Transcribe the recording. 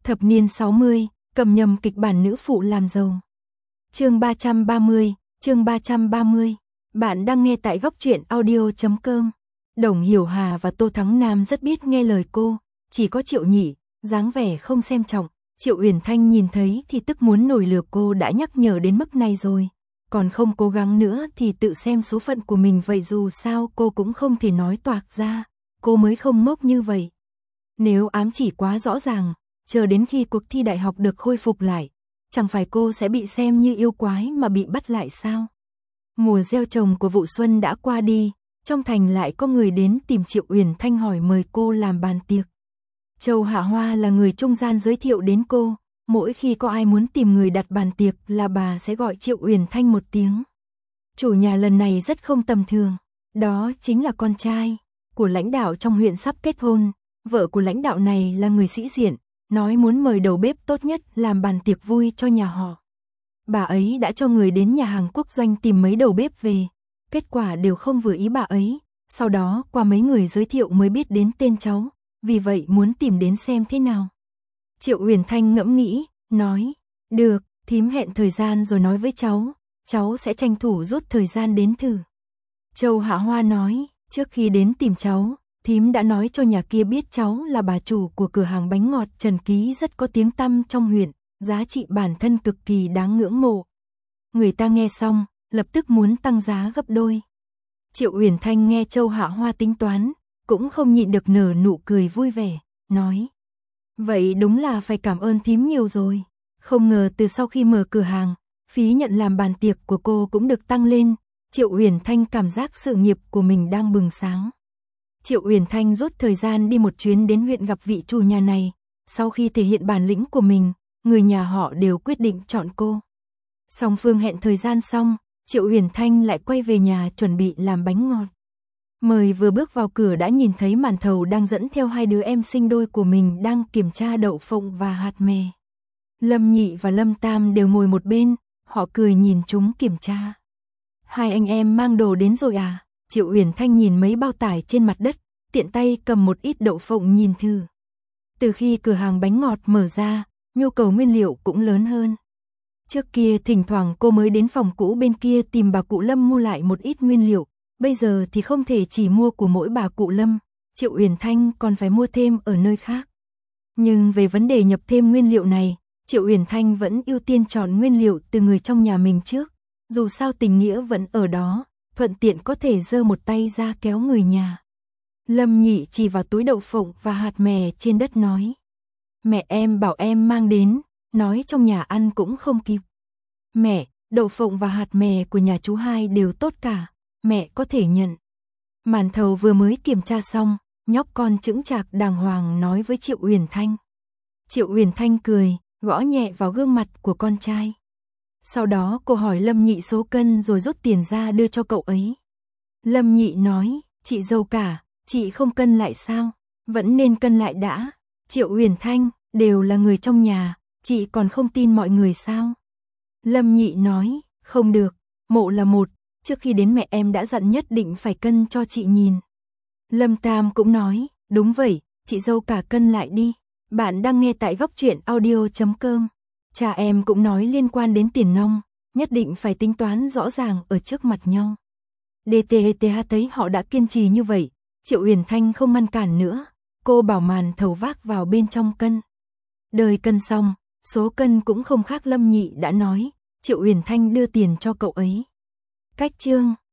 Thập niên 60, cầm nhầm kịch bản nữ phụ làm giàu. Chương 330, chương 330. Bạn đang nghe tại góc truyện audio.com. Đồng Hiểu Hà và Tô Thắng Nam rất biết nghe lời cô, chỉ có Triệu Nhị, dáng vẻ không xem trọng. Triệu Uyển Thanh nhìn thấy thì tức muốn nổi lửa, cô đã nhắc nhở đến mức này rồi, còn không cố gắng nữa thì tự xem số phận của mình vậy, dù sao cô cũng không thể nói toạc ra, cô mới không ngốc như vậy. Nếu ám chỉ quá rõ ràng, chờ đến khi cuộc thi đại học được khôi phục lại, chẳng phải cô sẽ bị xem như yêu quái mà bị bắt lại sao? Mùa gieo trồng của vụ xuân đã qua đi, trong thành lại có người đến tìm Triệu Uyển Thanh hỏi mời cô làm bàn tiệc. Châu Hạ Hoa là người trung gian giới thiệu đến cô, mỗi khi có ai muốn tìm người đặt bàn tiệc là bà sẽ gọi Triệu Uyển Thanh một tiếng. Chủ nhà lần này rất không tầm thường, đó chính là con trai của lãnh đạo trong huyện sắp kết hôn, vợ của lãnh đạo này là người sĩ diện, nói muốn mời đầu bếp tốt nhất làm bàn tiệc vui cho nhà họ. Bà ấy đã cho người đến nhà hàng quốc doanh tìm mấy đầu bếp về, kết quả đều không vừa ý bà ấy, sau đó qua mấy người giới thiệu mới biết đến tên cháu, vì vậy muốn tìm đến xem thế nào. Triệu Uyển Thanh ngẫm nghĩ, nói, được, thím hẹn thời gian rồi nói với cháu sẽ tranh thủ rút thời gian đến thử. Châu Hạ Hoa nói, trước khi đến tìm cháu, thím đã nói cho nhà kia biết cháu là bà chủ của cửa hàng bánh ngọt Trần Ký rất có tiếng tăm trong huyện, giá trị bản thân cực kỳ đáng ngưỡng mộ. Người ta nghe xong, lập tức muốn tăng giá gấp đôi. Triệu Uyển Thanh nghe Châu Hạ Hoa tính toán, cũng không nhịn được nở nụ cười vui vẻ, nói, vậy đúng là phải cảm ơn thím nhiều rồi, không ngờ từ sau khi mở cửa hàng, phí nhận làm bàn tiệc của cô cũng được tăng lên. Triệu Uyển Thanh cảm giác sự nghiệp của mình đang bừng sáng. Triệu Uyển Thanh rút thời gian đi một chuyến đến huyện gặp vị chủ nhà này, sau khi thể hiện bản lĩnh của mình, người nhà họ đều quyết định chọn cô. Song phương hẹn thời gian xong, Triệu Uyển Thanh lại quay về nhà chuẩn bị làm bánh ngọt. Mời vừa bước vào cửa đã nhìn thấy Màn Thầu đang dẫn theo hai đứa em sinh đôi của mình đang kiểm tra đậu phộng và hạt mè. Lâm Nhị và Lâm Tam đều ngồi một bên, họ cười nhìn chúng kiểm tra. Hai anh em mang đồ đến rồi à? Triệu Uyển Thanh nhìn mấy bao tải trên mặt đất, tiện tay cầm một ít đậu phộng nhìn thử. Từ khi cửa hàng bánh ngọt mở ra, nhu cầu nguyên liệu cũng lớn hơn. Trước kia thỉnh thoảng cô mới đến phòng cũ bên kia tìm bà cụ Lâm mua lại một ít nguyên liệu, bây giờ thì không thể chỉ mua của mỗi bà cụ Lâm, Triệu Uyển Thanh còn phải mua thêm ở nơi khác. Nhưng về vấn đề nhập thêm nguyên liệu này, Triệu Uyển Thanh vẫn ưu tiên chọn nguyên liệu từ người trong nhà mình trước, dù sao tình nghĩa vẫn ở đó, thuận tiện có thể giơ một tay ra kéo người nhà. Lâm Nhị chỉ vào túi đậu phộng và hạt mè trên đất nói, mẹ em bảo em mang đến, nói trong nhà ăn cũng không kịp. Mẹ, đậu phộng và hạt mè của nhà chú hai đều tốt cả, mẹ có thể nhận. Màn Thầu vừa mới kiểm tra xong, nhóc con chững chạc đàng hoàng nói với Triệu Uyển Thanh. Triệu Uyển Thanh cười, gõ nhẹ vào gương mặt của con trai. Sau đó cô hỏi Lâm Nhị số cân rồi rút tiền ra đưa cho cậu ấy. Lâm Nhị nói, chị dâu cả, chị không cân lại sao? Vẫn nên cân lại đã. Triệu Uyển Thanh, đều là người trong nhà, chị còn không tin mọi người sao? Lâm Nhị nói, không được, mộ là một, trước khi đến mẹ em đã dặn nhất định phải cân cho chị nhìn. Lâm Tam cũng nói, đúng vậy, chị dâu cả cân lại đi. Bạn đang nghe tại góc truyện audio.com. Cha em cũng nói liên quan đến tiền nong, nhất định phải tính toán rõ ràng ở trước mặt nhau. DTH thấy họ đã kiên trì như vậy, Triệu Uyển Thanh không ngăn cản nữa, cô bảo Màn Thầu vác vào bên trong cân. Đời cân xong, số cân cũng không khác Lâm Nhị đã nói, Triệu Uyển Thanh đưa tiền cho cậu ấy. Cách chương